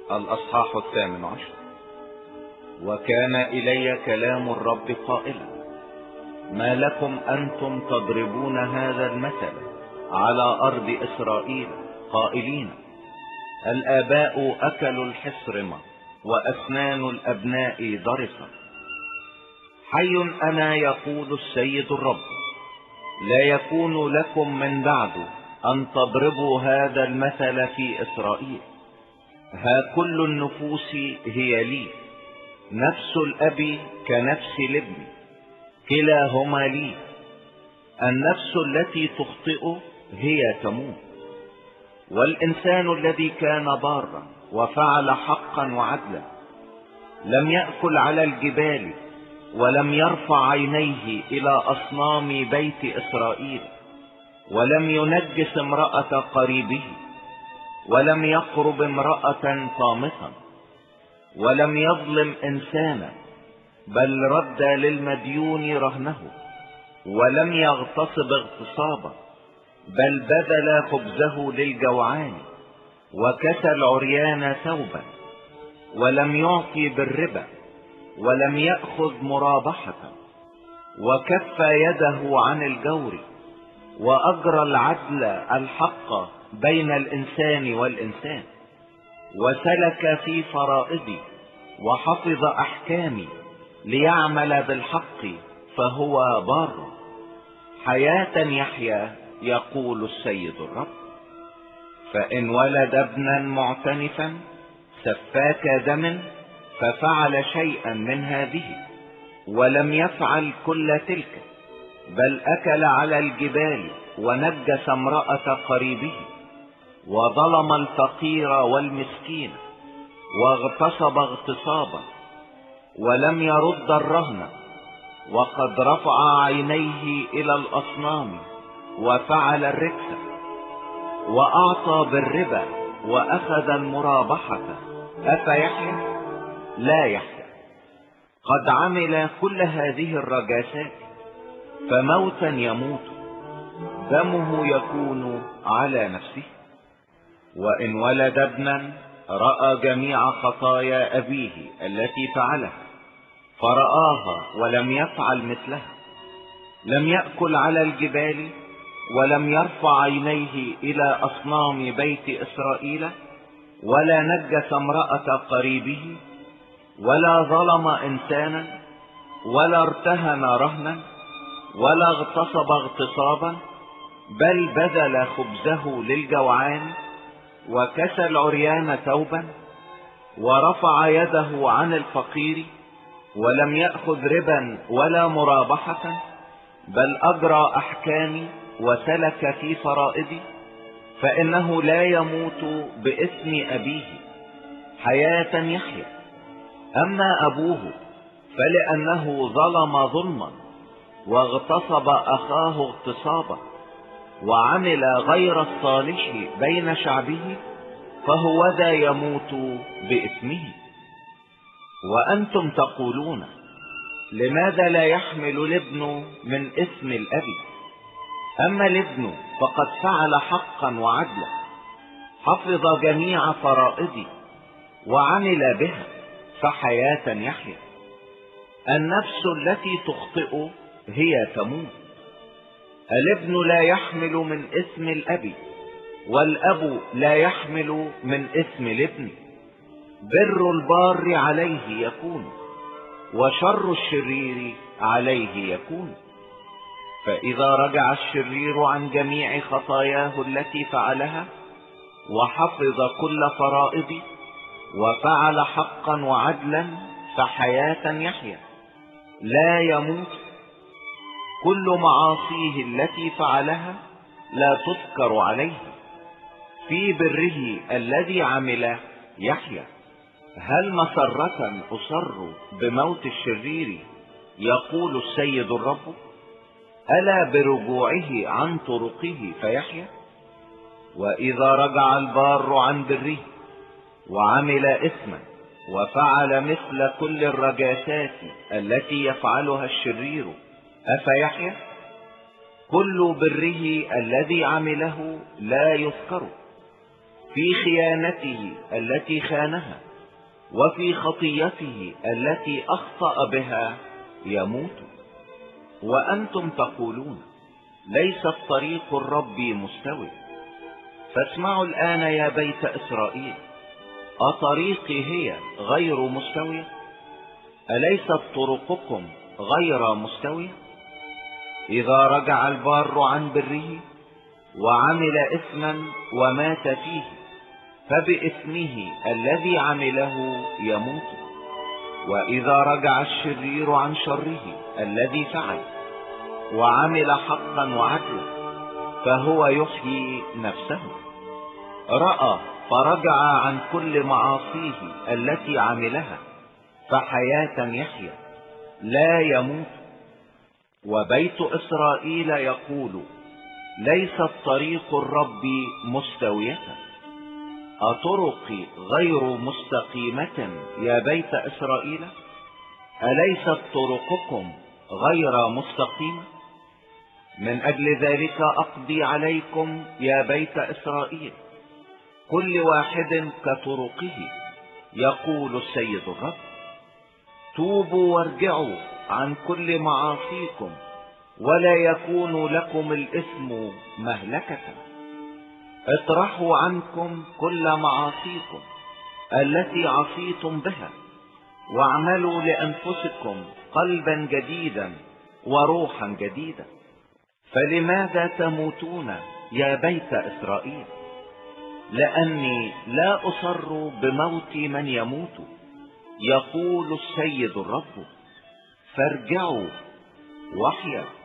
الأصحاح 18. وكان إلي كلام الرب قائلا: ما لكم أنتم تضربون هذا المثل على أرض إسرائيل قائلين: الآباء أكلوا الحصرمة وأسنان الأبناء ضرسا. حي أنا يقول السيد الرب: لا يكون لكم من بعد أن تضربوا هذا المثل في إسرائيل. ها كل النفوس هي لي، نفس الأب كنفس الابن، كلاهما لي. النفس التي تخطئ هي تموت، والإنسان الذي كان بارا وفعل حقا وعدلا لم يأكل على الجبال، ولم يرفع عينيه إلى أصنام بيت إسرائيل، ولم ينجس امرأة قريبه، ولم يقرب امرأة طامسا، ولم يظلم إنسانا، بل رد للمديون رهنه، ولم يغتصب اغتصابا، بل بذل خبزه للجوعان، وكسى العريان ثوبا، ولم يعطي بالربا، ولم يأخذ مرابحة، وكف يده عن الجور، وأجرى العدل الحق بين الإنسان والإنسان، وسلك في فرائضي، وحفظ أحكامي ليعمل بالحق، فهو بار. حياة يحيا يقول السيد الرب. فإن ولد ابنا معتنفا سفاك دم ففعل شيئا من هذه، ولم يفعل كل تلك، بل أكل على الجبال، ونجس امرأة قريبه، وظلم الفقير والمسكين، واغتصب اغتصابا، ولم يرد الرهن، وقد رفع عينيه إلى الأصنام، وفعل الركس، وأعطى بالربا، وأخذ المرابحة، أفيحيا؟ لا يحيا. قد عمل كل هذه الرجاسات، فموتا يموت، دمه يكون على نفسه. وإن ولد ابنا رأى جميع خطايا أبيه التي فعلها، فرآها ولم يفعل مثلها، لم يأكل على الجبال، ولم يرفع عينيه إلى أصنام بيت إسرائيل، ولا نجس امرأة قريبه، ولا ظلم إنسانا، ولا ارتهن رهنا، ولا اغتصب اغتصابا، بل بذل خبزه للجوعان، وكسى العريان ثوبا، ورفع يده عن الفقير، ولم يأخذ ربا ولا مرابحة، بل أجرى أحكامي وسلك في فرائضي، فإنه لا يموت باسم أبيه، حياة يحيا. أما أبوه فلأنه ظلم ظلما، واغتصب أخاه اغتصابا، وعمل غير الصالح بين شعبه، فهو ذا يموت باسمه. وأنتم تقولون: لماذا لا يحمل الابن من اسم الأب؟ أما الابن فقد فعل حقا وعدلا، حفظ جميع فرائضي وعمل بها، فحياة يحيا. النفس التي تخطئ هي تموت. الابن لا يحمل من اسم الأب، والأب لا يحمل من اسم الابن. بر البار عليه يكون، وشر الشرير عليه يكون. فإذا رجع الشرير عن جميع خطاياه التي فعلها، وحفظ كل فرائض، وفعل حقا وعدلا، فحياة يحيا لا يموت. كل معاصيه التي فعلها لا تذكر عليه، في بره الذي عمل يحيا. هل مسرة أصر بموت الشرير؟ يقول السيد الرب. ألا برجوعه عن طرقه فيحيا؟ وإذا رجع البار عن بره وعمل إثما، وفعل مثل كل الرجاسات التي يفعلها الشرير، أفيحيا؟ كل بره الذي عمله لا يذكر، في خيانته التي خانها وفي خطيته التي أخطأ بها يموت. وأنتم تقولون ليست طريق الرب مستوي. فاسمعوا الآن يا بيت إسرائيل، أطريقي هي غير مستوية؟ أليست طرقكم غير مستوية؟ إذا رجع البار عن بره وعمل إثما ومات فيه، فبإثمه الذي عمله يموت. وإذا رجع الشرير عن شره الذي فعل وعمل حقا وعدلا، فهو يحيي نفسه. رأى فرجع عن كل معاصيه التي عملها، فحياة يحيى لا يموت. وبيت إسرائيل يقول ليست طريق الرب مستوية. أطرقي غير مستقيمة يا بيت إسرائيل؟ أليست طرقكم غير مستقيمة؟ من أجل ذلك أقضي عليكم يا بيت إسرائيل، كل واحد كطرقه، يقول السيد الرب. توبوا وارجعوا عن كل معاصيكم، ولا يكون لكم الإثم مهلكة. اطرحوا عنكم كل معاصيكم التي عصيتم بها، واعملوا لأنفسكم قلبا جديدا وروحا جديدا. فلماذا تموتون يا بيت إسرائيل؟ لأني لا أصر بموت من يموت، يقول السيد الرب. فارجعوا واحيا.